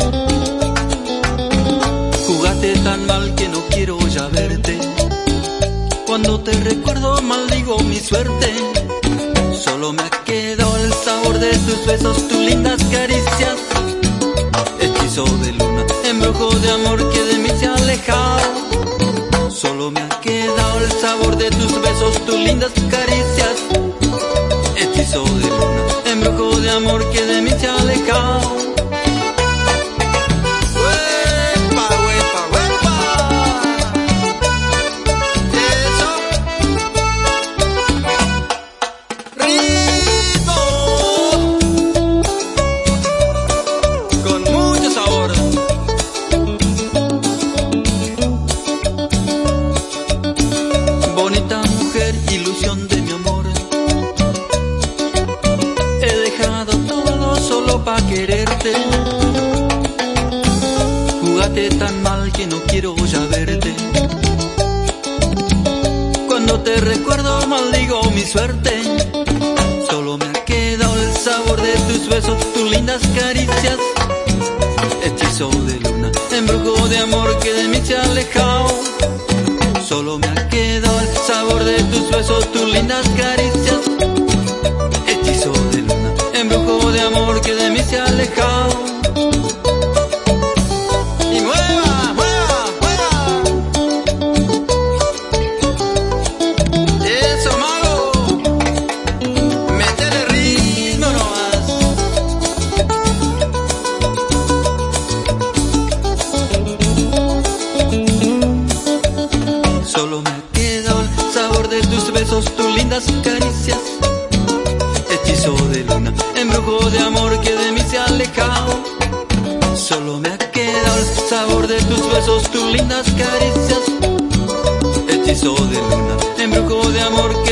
Jugaste tan mal que no quiero ya verte. Cuando te recuerdo maldigo mi suerte. Solo me ha quedado el sabor de tus besos, tus lindas caricias. Hechizo de luna, embrujo de amor que de mí se ha alejado. Solo me ha quedado el sabor de tus besos, tus lindas caricias. Hechizo de luna, embrujo de amor que de mí se ha alejado. Bonita mujer, ilusión de mi amor. He dejado todo solo pa' quererte. Jugaste tan mal que no quiero ya verte. Cuando te recuerdo maldigo mi suerte. Solo me ha quedado el sabor de tus besos, tus lindas caricias. Hechizo de luna, embrujo de amor que de mí se ha alejado. Solo me ha quedado el sabor de tus besos, tus lindas caricias. Hechizo de luna, embrujo de amor que de mí se ha alejado. Y mueva, mueva, mueva. Eso, malo. Métele ritmo nomás. Solo me ha quedado el sabor de tus besos, tus lindas caricias. Hechizo de luna, embrujo de amor que de mí se ha alejado. Solo me ha quedado el sabor de tus besos, tus lindas caricias. Hechizo de luna, embrujo de amor que